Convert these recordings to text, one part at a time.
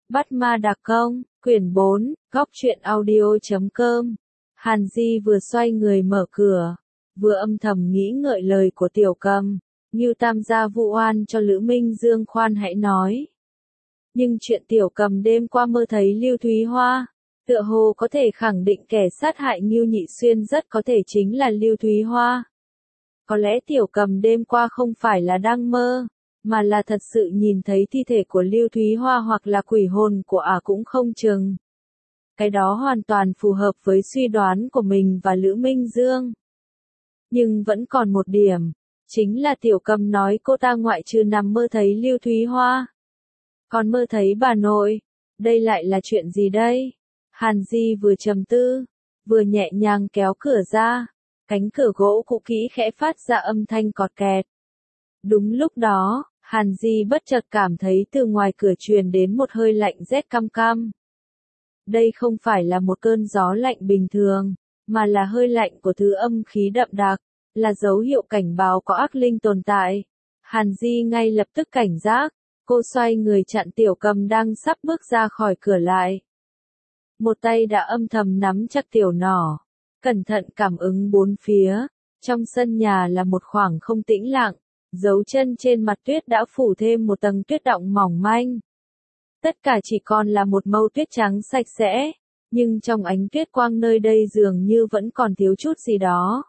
Bắt ma đặc công, quyển 4, góc truyện audio.com. Hàn Di vừa xoay người mở cửa, vừa âm thầm nghĩ ngợi lời của Tiểu Cầm, Ngưu Tam gia vụ oan cho Lữ Minh Dương khoan hãy nói. Nhưng chuyện Tiểu Cầm đêm qua mơ thấy Lưu Thúy Hoa, tựa hồ có thể khẳng định kẻ sát hại Ngưu Nhị Xuyên rất có thể chính là Lưu Thúy Hoa. Có lẽ Tiểu Cầm đêm qua không phải là đang mơ, mà là thật sự nhìn thấy thi thể của Lưu Thúy Hoa hoặc là quỷ hồn của ả cũng không chừng. Cái đó hoàn toàn phù hợp với suy đoán của mình và Lữ Minh Dương. Nhưng vẫn còn một điểm, chính là Tiểu Cầm nói cô ta ngoại trừ nằm mơ thấy Lưu Thúy Hoa, còn mơ thấy bà nội. Đây lại là chuyện gì đây? Hàn Di vừa trầm tư, vừa nhẹ nhàng kéo cửa ra, cánh cửa gỗ cũ kỹ khẽ phát ra âm thanh cọt kẹt. Đúng lúc đó, Hàn Di bất chợt cảm thấy từ ngoài cửa truyền đến một hơi lạnh rét căm căm. Đây không phải là một cơn gió lạnh bình thường, mà là hơi lạnh của thứ âm khí đậm đặc, là dấu hiệu cảnh báo có ác linh tồn tại. Hàn Di ngay lập tức cảnh giác, cô xoay người chặn Tiểu Cầm đang sắp bước ra khỏi cửa lại. Một tay đã âm thầm nắm chặt tiểu nỏ, cẩn thận cảm ứng bốn phía. Trong sân nhà là một khoảng không tĩnh lặng, dấu chân trên mặt tuyết đã phủ thêm một tầng tuyết đọng mỏng manh. Tất cả chỉ còn là một màu tuyết trắng sạch sẽ, nhưng trong ánh tuyết quang nơi đây dường như vẫn còn thiếu chút gì đó.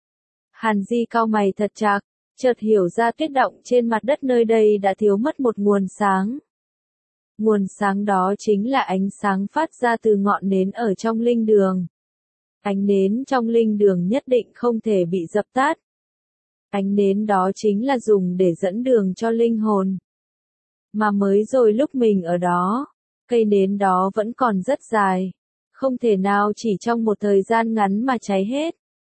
Hàn Di cau mày thật chặt, chợt hiểu ra tuyết đọng trên mặt đất nơi đây đã thiếu mất một nguồn sáng. Nguồn sáng đó chính là ánh sáng phát ra từ ngọn nến ở trong linh đường. Ánh nến trong linh đường nhất định không thể bị dập tắt. Ánh nến đó chính là dùng để dẫn đường cho linh hồn. Mà mới rồi lúc mình ở đó, cây nến đó vẫn còn rất dài, không thể nào chỉ trong một thời gian ngắn mà cháy hết.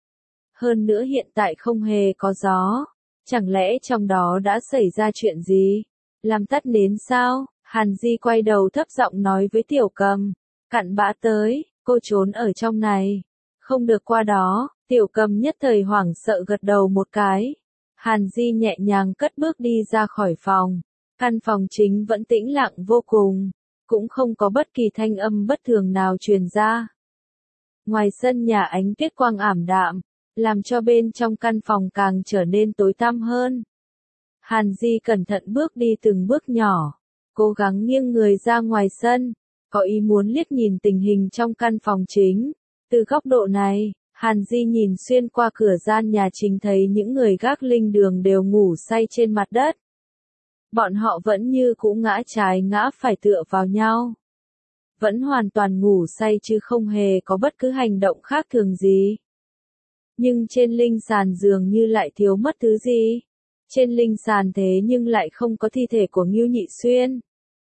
Hơn nữa hiện tại không hề có gió, chẳng lẽ trong đó đã xảy ra chuyện gì? Làm tắt nến sao? Hàn Di quay đầu thấp giọng nói với Tiểu Cầm, cặn bã tới, cô trốn ở trong này, không được qua đó. Tiểu Cầm nhất thời hoảng sợ gật đầu một cái. Hàn Di nhẹ nhàng cất bước đi ra khỏi phòng. Căn phòng chính vẫn tĩnh lặng vô cùng, cũng không có bất kỳ thanh âm bất thường nào truyền ra. Ngoài sân nhà ánh tuyết quang ảm đạm, làm cho bên trong căn phòng càng trở nên tối tăm hơn. Hàn Di cẩn thận bước đi từng bước nhỏ, cố gắng nghiêng người ra ngoài sân, có ý muốn liếc nhìn tình hình trong căn phòng chính. Từ góc độ này, Hàn Di nhìn xuyên qua cửa gian nhà chính thấy những người gác linh đường đều ngủ say trên mặt đất. Bọn họ vẫn như cũ ngã trái ngã phải tựa vào nhau. Vẫn hoàn toàn ngủ say chứ không hề có bất cứ hành động khác thường gì. Nhưng trên linh sàn dường như lại thiếu mất thứ gì. Trên linh sàn thế nhưng lại không có thi thể của Ngưu Nhị Xuyên.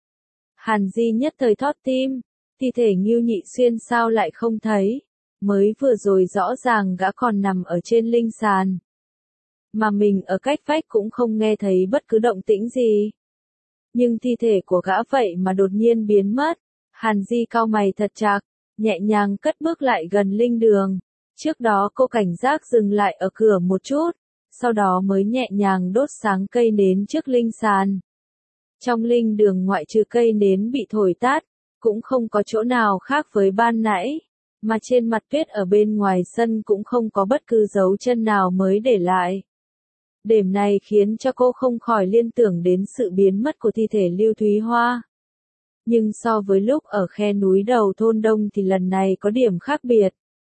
Hàn Di nhất thời thót tim, thi thể Ngưu Nhị Xuyên sao lại không thấy? Mới vừa rồi rõ ràng gã còn nằm ở trên linh sàn. Mà mình ở cách vách cũng không nghe thấy bất cứ động tĩnh gì. Nhưng thi thể của gã vậy mà đột nhiên biến mất. Hàn Di cau mày thật chặt, nhẹ nhàng cất bước lại gần linh đường. Trước đó cô cảnh giác dừng lại ở cửa một chút, sau đó mới nhẹ nhàng đốt sáng cây nến trước linh sàn. Trong linh đường ngoại trừ cây nến bị thổi tắt, cũng không có chỗ nào khác với ban nãy, mà trên mặt tuyết ở bên ngoài sân cũng không có bất cứ dấu chân nào mới để lại. Điểm này khiến cho cô không khỏi liên tưởng đến sự biến mất của thi thể Lưu Thúy Hoa. Nhưng so với lúc ở khe núi đầu thôn Đông thì lần này có điểm khác biệt.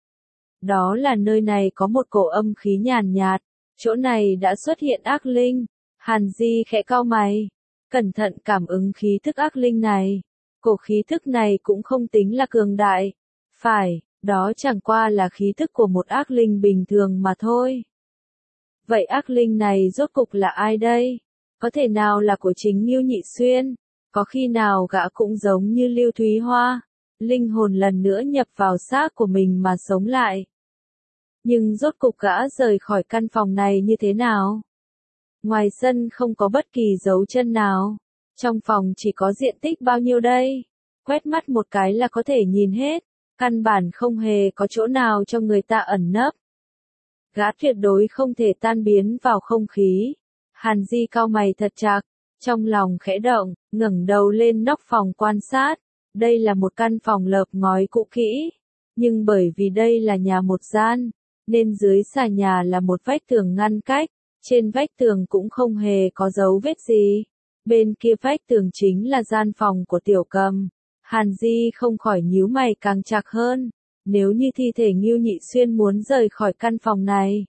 Đó là nơi này có một cổ âm khí nhàn nhạt, chỗ này đã xuất hiện ác linh. Hàn Di khẽ cau mày, cẩn thận cảm ứng khí thức ác linh này. Cổ khí thức này cũng không tính là cường đại. Phải, đó chẳng qua là khí thức của một ác linh bình thường mà thôi. Vậy ác linh này rốt cục là ai đây? Có thể nào là của chính Ngưu Nhị Xuyên? Có khi nào gã cũng giống như Lưu Thúy Hoa, linh hồn lần nữa nhập vào xác của mình mà sống lại? Nhưng rốt cục gã rời khỏi căn phòng này như thế nào? Ngoài sân không có bất kỳ dấu chân nào. Trong phòng chỉ có diện tích bao nhiêu đây? Quét mắt một cái là có thể nhìn hết. Căn bản không hề có chỗ nào cho người ta ẩn nấp. Gã tuyệt đối không thể tan biến vào không khí. Hàn Di cau mày thật chặt, trong lòng khẽ động, ngẩng đầu lên nóc phòng quan sát. Đây là một căn phòng lợp ngói cũ kỹ, nhưng bởi vì đây là nhà một gian, nên dưới xà nhà là một vách tường ngăn cách, trên vách tường cũng không hề có dấu vết gì. Bên kia vách tường chính là gian phòng của Tiểu Cầm. Hàn Di không khỏi nhíu mày càng chặt hơn. Nếu như thi thể Ngưu Nhị Xuyên muốn rời khỏi căn phòng này,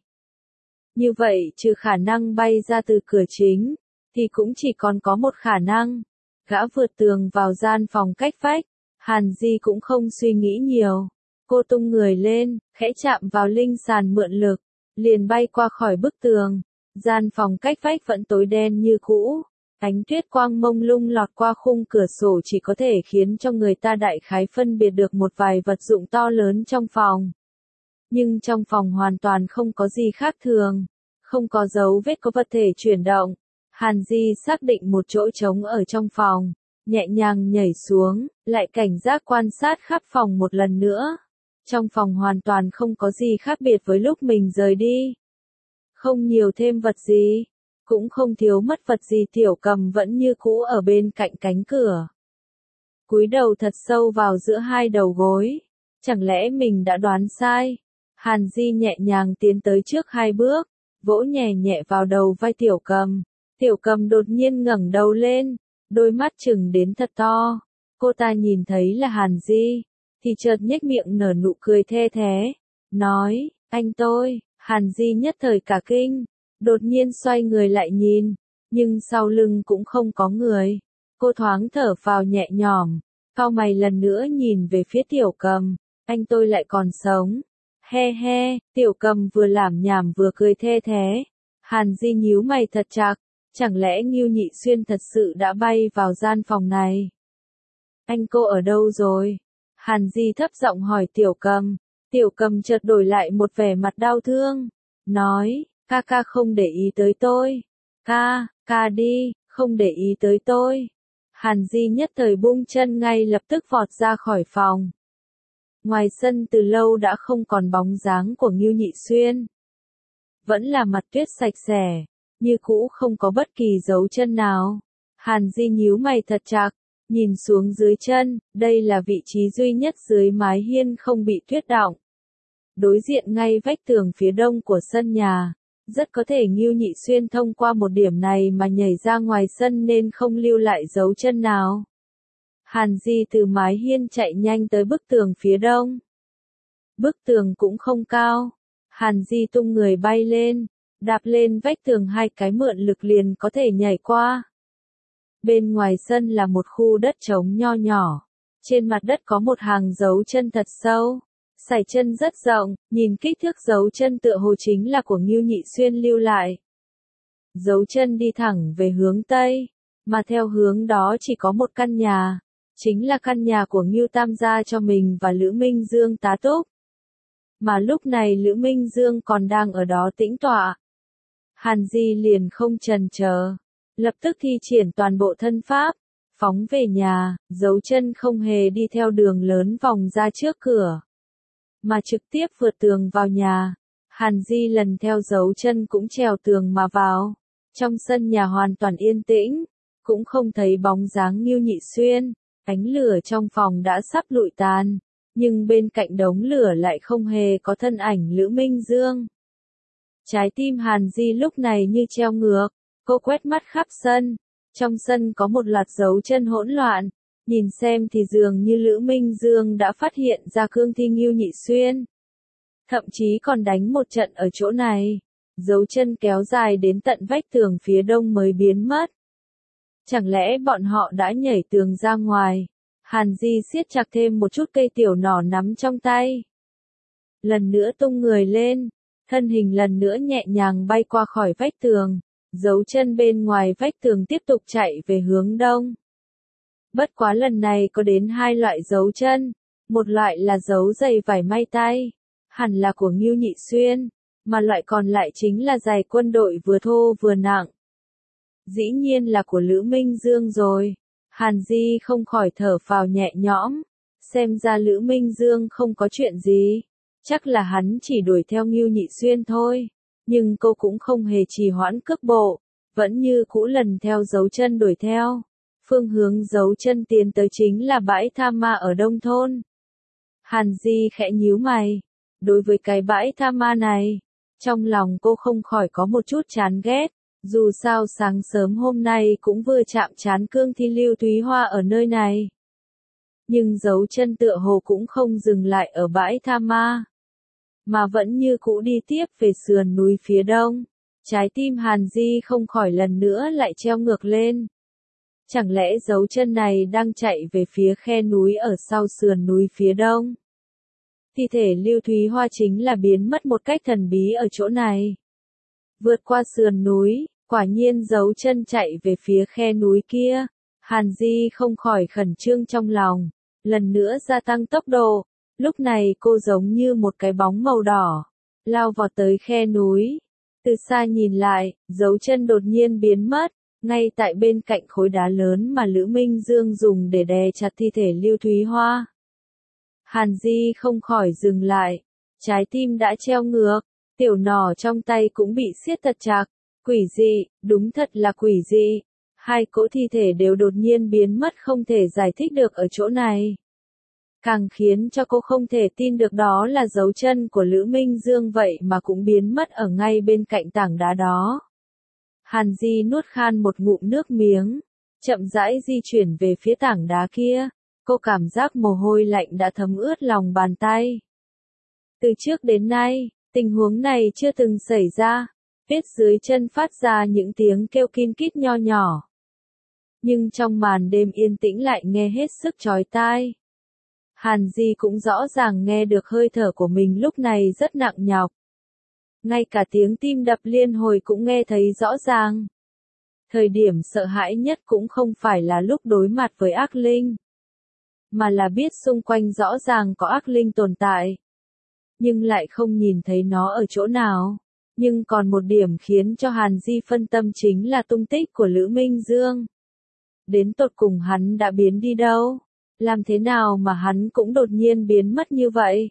như vậy trừ khả năng bay ra từ cửa chính, thì cũng chỉ còn có một khả năng. Gã vượt tường vào gian phòng cách vách. Hàn Di cũng không suy nghĩ nhiều. Cô tung người lên, khẽ chạm vào linh sàn mượn lực, liền bay qua khỏi bức tường. Gian phòng cách vách vẫn tối đen như cũ. Ánh tuyết quang mông lung lọt qua khung cửa sổ chỉ có thể khiến cho người ta đại khái phân biệt được một vài vật dụng to lớn trong phòng. Nhưng trong phòng hoàn toàn không có gì khác thường, không có dấu vết có vật thể chuyển động. Hàn Di xác định một chỗ trống ở trong phòng, nhẹ nhàng nhảy xuống, lại cảnh giác quan sát khắp phòng một lần nữa. Trong phòng hoàn toàn không có gì khác biệt với lúc mình rời đi. Không nhiều thêm vật gì, cũng không thiếu mất vật gì. Tiểu Cầm vẫn như cũ ở bên cạnh cánh cửa, cúi đầu thật sâu vào giữa hai đầu gối. Chẳng lẽ mình đã đoán sai? Hàn Di nhẹ nhàng tiến tới trước hai bước, vỗ nhẹ nhẹ vào đầu vai Tiểu Cầm. Tiểu Cầm đột nhiên ngẩng đầu lên, đôi mắt trừng đến thật to. Cô ta nhìn thấy là Hàn Di, thì chợt nhếch miệng nở nụ cười the thé, nói, anh tôi. Hàn Di nhất thời cả kinh, đột nhiên xoay người lại nhìn, nhưng sau lưng cũng không có người. Cô thoáng thở phào nhẹ nhõm, cau mày lần nữa nhìn về phía Tiểu Cầm, anh tôi lại còn sống. He he, Tiểu Cầm vừa lảm nhảm vừa cười the thé. Hàn Di nhíu mày thật chặt, chẳng lẽ Ngưu Nhị Xuyên thật sự đã bay vào gian phòng này? Anh cô ở đâu rồi? Hàn Di thấp giọng hỏi Tiểu Cầm. Tiểu Cầm chợt đổi lại một vẻ mặt đau thương, nói, ca không để ý tới tôi. Ca đi, không để ý tới tôi. Hàn Di nhất thời buông chân ngay lập tức vọt ra khỏi phòng. Ngoài sân từ lâu đã không còn bóng dáng của Ngưu Nhị Xuyên. Vẫn là mặt tuyết sạch sẽ, như cũ không có bất kỳ dấu chân nào. Hàn Di nhíu mày thật chặt, nhìn xuống dưới chân, đây là vị trí duy nhất dưới mái hiên không bị tuyết đọng. Đối diện ngay vách tường phía đông của sân nhà, rất có thể Ngưu Nhị Xuyên thông qua một điểm này mà nhảy ra ngoài sân nên không lưu lại dấu chân nào. Hàn Di từ mái hiên chạy nhanh tới bức tường phía đông. Bức tường cũng không cao. Hàn Di tung người bay lên, đạp lên vách tường hai cái mượn lực liền có thể nhảy qua. Bên ngoài sân là một khu đất trống nho nhỏ. Trên mặt đất có một hàng dấu chân thật sâu. Sải chân rất rộng, nhìn kích thước dấu chân tựa hồ chính là của Ngưu Nhị Xuyên lưu lại. Dấu chân đi thẳng về hướng Tây, mà theo hướng đó chỉ có một căn nhà. Chính là căn nhà của Ngưu Tam gia cho mình và Lữ Minh Dương tá túc. Mà lúc này Lữ Minh Dương còn đang ở đó tĩnh tọa. Hàn Di liền không chần chờ, lập tức thi triển toàn bộ thân pháp, phóng về nhà, dấu chân không hề đi theo đường lớn vòng ra trước cửa, mà trực tiếp vượt tường vào nhà. Hàn Di lần theo dấu chân cũng trèo tường mà vào. Trong sân nhà hoàn toàn yên tĩnh, cũng không thấy bóng dáng Ngưu Nhị Xuyên. Ánh lửa trong phòng đã sắp lụi tàn, nhưng bên cạnh đống lửa lại không hề có thân ảnh Lữ Minh Dương. Trái tim Hàn Di lúc này như treo ngược, cô quét mắt khắp sân. Trong sân có một loạt dấu chân hỗn loạn, nhìn xem thì dường như Lữ Minh Dương đã phát hiện ra cương thi Ngưu Nhị Xuyên. Thậm chí còn đánh một trận ở chỗ này. Dấu chân kéo dài đến tận vách tường phía đông mới biến mất. Chẳng lẽ bọn họ đã nhảy tường ra ngoài? Hàn Di siết chặt thêm một chút cây tiểu nỏ nắm trong tay. Lần nữa tung người lên, thân hình lần nữa nhẹ nhàng bay qua khỏi vách tường. Dấu chân bên ngoài vách tường tiếp tục chạy về hướng đông. Bất quá lần này có đến hai loại dấu chân. Một loại là dấu giày vải may tay, hẳn là của Ngưu Nhị Xuyên, mà loại còn lại chính là giày quân đội vừa thô vừa nặng. Dĩ nhiên là của Lữ Minh Dương rồi. Hàn Di không khỏi thở phào nhẹ nhõm. Xem ra Lữ Minh Dương không có chuyện gì. Chắc là hắn chỉ đuổi theo Ngưu Nhị Xuyên thôi. Nhưng cô cũng không hề trì hoãn cước bộ. Vẫn như cũ lần theo dấu chân đuổi theo. Phương hướng dấu chân tiến tới chính là bãi tha ma ở Đông Thôn. Hàn Di khẽ nhíu mày. Đối với cái bãi tha ma này, trong lòng cô không khỏi có một chút chán ghét. Dù sao sáng sớm hôm nay cũng vừa chạm trán Cương Thi Lưu Thúy Hoa ở nơi này. Nhưng dấu chân tựa hồ cũng không dừng lại ở bãi tha ma, mà vẫn như cũ đi tiếp về sườn núi phía đông. Trái tim Hàn Di không khỏi lần nữa lại treo ngược lên. Chẳng lẽ dấu chân này đang chạy về phía khe núi ở sau sườn núi phía đông? Thi thể Lưu Thúy Hoa chính là biến mất một cách thần bí ở chỗ này. Vượt qua sườn núi, quả nhiên dấu chân chạy về phía khe núi kia. Hàn Di không khỏi khẩn trương trong lòng, lần nữa gia tăng tốc độ. Lúc này cô giống như một cái bóng màu đỏ, lao vọt tới khe núi. Từ xa nhìn lại, dấu chân đột nhiên biến mất, ngay tại bên cạnh khối đá lớn mà Lữ Minh Dương dùng để đè chặt thi thể Lưu Thúy Hoa. Hàn Di không khỏi dừng lại, trái tim đã treo ngược, tiểu nỏ trong tay cũng bị siết thật chặt. Quỷ dị, đúng thật là quỷ dị. Hai cỗ thi thể đều đột nhiên biến mất không thể giải thích được ở chỗ này. Càng khiến cho cô không thể tin được đó là dấu chân của Lữ Minh Dương vậy mà cũng biến mất ở ngay bên cạnh tảng đá đó. Hàn Di nuốt khan một ngụm nước miếng, chậm rãi di chuyển về phía tảng đá kia. Cô cảm giác mồ hôi lạnh đã thấm ướt lòng bàn tay. Từ trước đến nay, tình huống này chưa từng xảy ra. Vết dưới chân phát ra những tiếng kêu kin kít nho nhỏ. Nhưng trong màn đêm yên tĩnh lại nghe hết sức chói tai. Hàn Di cũng rõ ràng nghe được hơi thở của mình lúc này rất nặng nhọc. Ngay cả tiếng tim đập liên hồi cũng nghe thấy rõ ràng. Thời điểm sợ hãi nhất cũng không phải là lúc đối mặt với ác linh, mà là biết xung quanh rõ ràng có ác linh tồn tại, nhưng lại không nhìn thấy nó ở chỗ nào. Nhưng còn một điểm khiến cho Hàn Di phân tâm chính là tung tích của Lữ Minh Dương. Đến tột cùng hắn đã biến đi đâu? Làm thế nào mà hắn cũng đột nhiên biến mất như vậy?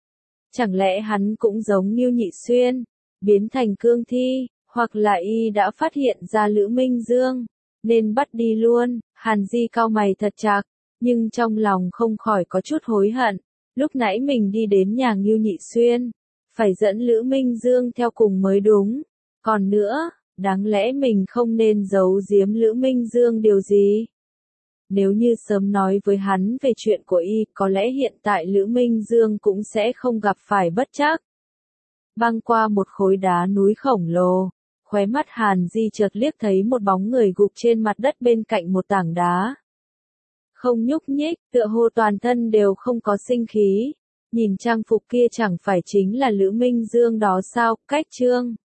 Chẳng lẽ hắn cũng giống như Nhị Xuyên, biến thành cương thi, hoặc là y đã phát hiện ra Lữ Minh Dương, nên bắt đi luôn? Hàn Di cau mày thật chặt, nhưng trong lòng không khỏi có chút hối hận. Lúc nãy mình đi đến nhà Ngưu Nhị Xuyên, phải dẫn Lữ Minh Dương theo cùng mới đúng. Còn nữa, đáng lẽ mình không nên giấu giếm Lữ Minh Dương điều gì. Nếu như sớm nói với hắn về chuyện của y, có lẽ hiện tại Lữ Minh Dương cũng sẽ không gặp phải bất trắc. Băng qua một khối đá núi khổng lồ, khóe mắt Hàn Di chợt liếc thấy một bóng người gục trên mặt đất bên cạnh một tảng đá. Không nhúc nhích, tựa hồ toàn thân đều không có sinh khí. Nhìn trang phục kia chẳng phải chính là Lữ Minh Dương đó sao? Cách Chương